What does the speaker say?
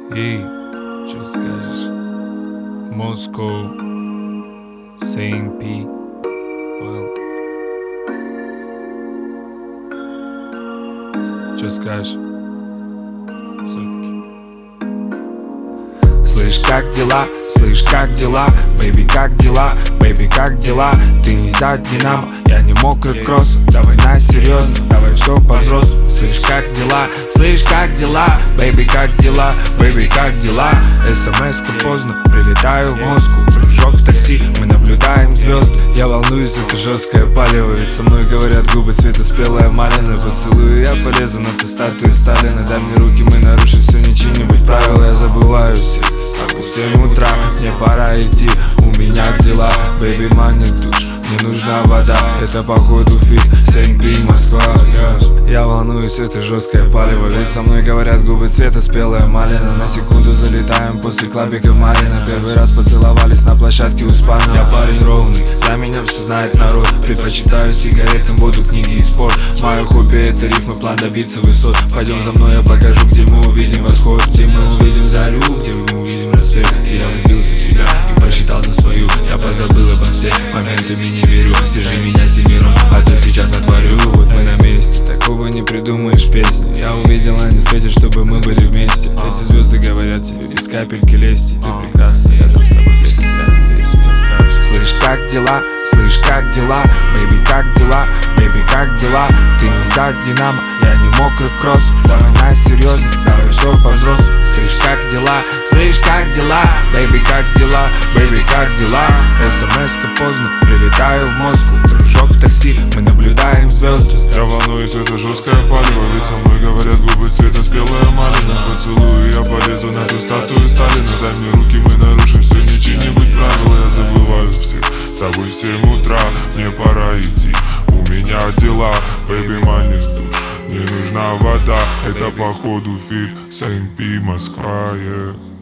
Эй, что скажешь? Москва, СМП, понял? Что скажешь? Все-таки. Слышь, как дела? Слышь, как дела? Бэйби, как дела? Бэйби, как дела? Ты не за Динамо, я не мокрый кросс. Давай на серьезно, давай все по-взрослому. Слышь, как дела? Слышь, как дела? Бэйби, как дела? Бэйби, как дела? СМС-ка поздно, прилетаю в Москву. Прыжок в такси, мы наблюдаем звезд. Я волнуюсь, это жесткое палево. Ведь со мной говорят губы цвета спелая малина. Поцелую, я полезу на ту статую Сталина. Дай мне руки, мы нарушим все, не чьи-нибудь правила. Я забываю всех, с тобой 7 утра. Мне пора идти, у меня дела. Бэйби, манит душ, мне нужна вода. Это походу фит, СМП, Москва. Я волнуюсь, это жесткое палево. Ведь со мной говорят губы цвета спелая малина. На секунду залетаем после клабика в Марина. Первый раз поцеловались на площадке у спальни. Я парень ровный, за меня все знает народ. Предпочитаю сигаретам, воду, книги и спорт. Мое хобби это рифмы, план добиться высот. Пойдем за мной, я покажу, где мы увидим восход. Где мы увидим зарю, где мы увидим рассвет. Где я влюбился в себя и посчитал за свою. Я позабыл обо всех моментами, не верю. Держи меня семером, а то сейчас натворю. Вот мы на месте, такого не придумаешь песни. Я увидел, они светят, чтобы мы были вместе. Эти звезды говорят тебе из капельки лести. Ты прекрасна, рядом с тобой клетки для песни. Слышь, как дела? Слышь, как дела? Бэйби, как дела? Бэйби, как дела? Ты не за Динамо, я не мокрый кросс. Давай на серьезно, давай все по-взрослому. Слышь, как дела? Слышь, как дела? Бэйби, как дела? Бэйби, как дела? СМС-ка поздно, прилетаю в Москву. Прыжок в такси, мы наблюдаем звезды. Я волнуюсь, это жесткое палево. Ведь со мной говорят губы цвета спелая малина. Поцелую, я полезу на ту статую Сталина. Дай мне руки, мы нарушим все, не чьи-нибудь правила. Я забываю всех, с тобой 7 утра. Мне пора идти, у меня дела. Бэйби, манит душ, мне нужна вода. Это походу фит, СМП, Москва, yeah.